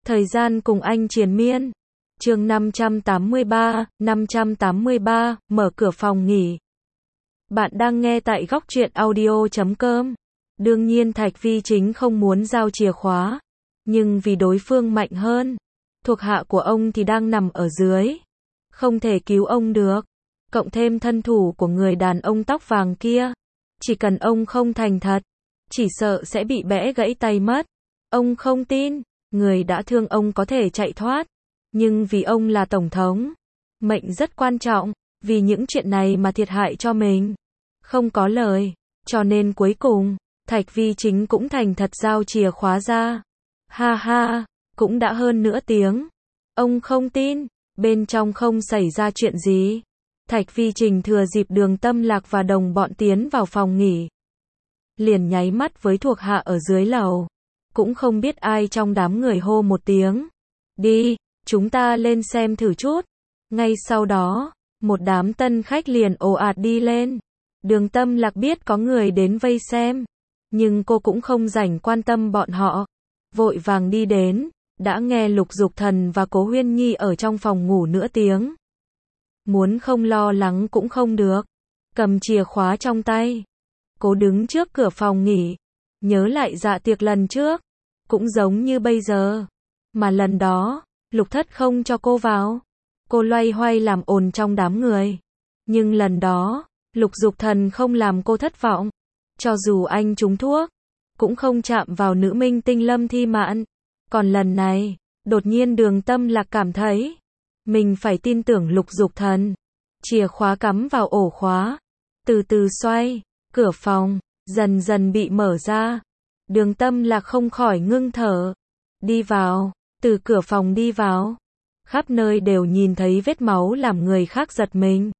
Thời gian cùng anh triền miên. Chương 583, mở cửa phòng nghỉ. Bạn đang nghe tại góc truyện audio.com. Đương nhiên Thạch Vi Chính không muốn giao chìa khóa, nhưng vì đối phương mạnh hơn, thuộc hạ của ông thì đang nằm ở dưới, không thể cứu ông được. Cộng thêm thân thủ của người đàn ông tóc vàng kia, chỉ cần ông không thành thật, chỉ sợ sẽ bị bẽ gãy tay mất. Ông không tin, người đã thương ông có thể chạy thoát, nhưng vì ông là tổng thống, mệnh rất quan trọng, vì những chuyện này mà thiệt hại cho mình, không có lời, cho nên cuối cùng, Thạch Vi Chính cũng thành thật giao chìa khóa ra. Ha ha, cũng đã hơn nửa tiếng. Ông không tin, bên trong không xảy ra chuyện gì. Thạch Vi Trình thừa dịp Đường Tâm Lạc và đồng bọn tiến vào phòng nghỉ, liền nháy mắt với thuộc hạ ở dưới lầu. Cũng không biết ai trong đám người hô một tiếng, đi, chúng ta lên xem thử chút. Ngay sau đó, một đám tân khách liền ồ ạt đi lên. Đường Tâm Lạc biết có người đến vây xem, nhưng cô cũng không rảnh quan tâm bọn họ. Vội vàng đi đến, đã nghe Lục Dục Thần và Cố Huyên Nhi ở trong phòng ngủ nửa tiếng. Muốn không lo lắng cũng không được. Cầm chìa khóa trong tay, Cố đứng trước cửa phòng nghỉ, nhớ lại dạ tiệc lần trước, cũng giống như bây giờ. Mà lần đó, Lục Thất không cho cô vào. Cô loay hoay làm ồn trong đám người. Nhưng lần đó, Lục Dục Thần không làm cô thất vọng. Cho dù anh trúng thuốc, cũng không chạm vào nữ minh tinh Lâm Thi Mạn. Còn lần này, đột nhiên Đường Tâm Lạc cảm thấy mình phải tin tưởng Lục Dục Thần. Chìa khóa cắm vào ổ khóa, từ từ xoay, cửa phòng dần dần bị mở ra. Đường Tâm Lạc không khỏi ngưng thở. Đi vào, từ cửa phòng đi vào, khắp nơi đều nhìn thấy vết máu làm người khác giật mình.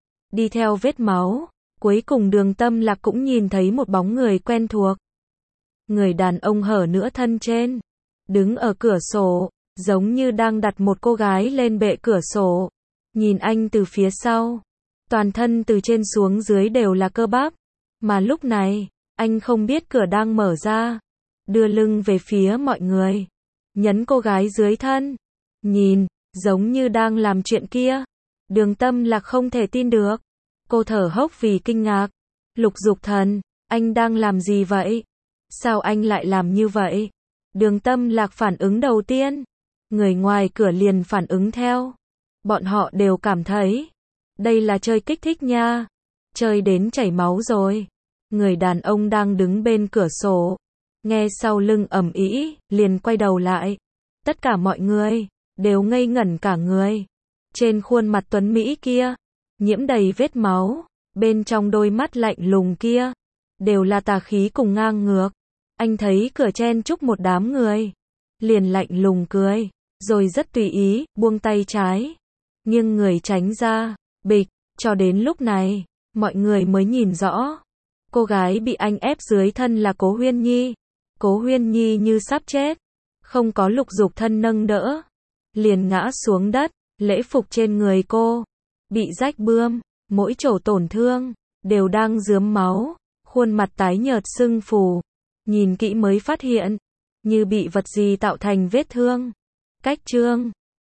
Đi theo vết máu, cuối cùng Đường Tâm Lạc cũng nhìn thấy một bóng người quen thuộc. Người đàn ông hở nửa thân trên, đứng ở cửa sổ, giống như đang đặt một cô gái lên bệ cửa sổ. Nhìn anh từ phía sau, toàn thân từ trên xuống dưới đều là cơ bắp. Mà lúc này, anh không biết cửa đang mở ra, đưa lưng về phía mọi người, nhấn cô gái dưới thân. Nhìn, giống như đang làm chuyện kia. Đường Tâm Lạc không thể tin được. Cô thở hốc vì kinh ngạc. Lục Dục Thần, anh đang làm gì vậy? Sao anh lại làm như vậy? Đường Tâm Lạc phản ứng đầu tiên. Người ngoài cửa liền phản ứng theo. Bọn họ đều cảm thấy, đây là chơi kích thích nha. Chơi đến chảy máu rồi. Người đàn ông đang đứng bên cửa sổ, nghe sau lưng ầm ĩ, liền quay đầu lại. Tất cả mọi người đều ngây ngẩn cả người. Trên khuôn mặt tuấn mỹ kia, nhiễm đầy vết máu, bên trong đôi mắt lạnh lùng kia, đều là tà khí cùng ngang ngược. Anh thấy cửa chen chúc một đám người, liền lạnh lùng cười, rồi rất tùy ý, buông tay trái, nghiêng người tránh ra, bịch. Cho đến lúc này, mọi người mới nhìn rõ, cô gái bị anh ép dưới thân là Cố Huyên Nhi. Cố Huyên Nhi như sắp chết, không có Lục Dục Thần nâng đỡ, liền ngã xuống đất. Lễ phục trên người cô bị rách bươm, mỗi chỗ tổn thương đều đang rướm máu, khuôn mặt tái nhợt sưng phù, nhìn kỹ mới phát hiện như bị vật gì tạo thành vết thương. Cách chương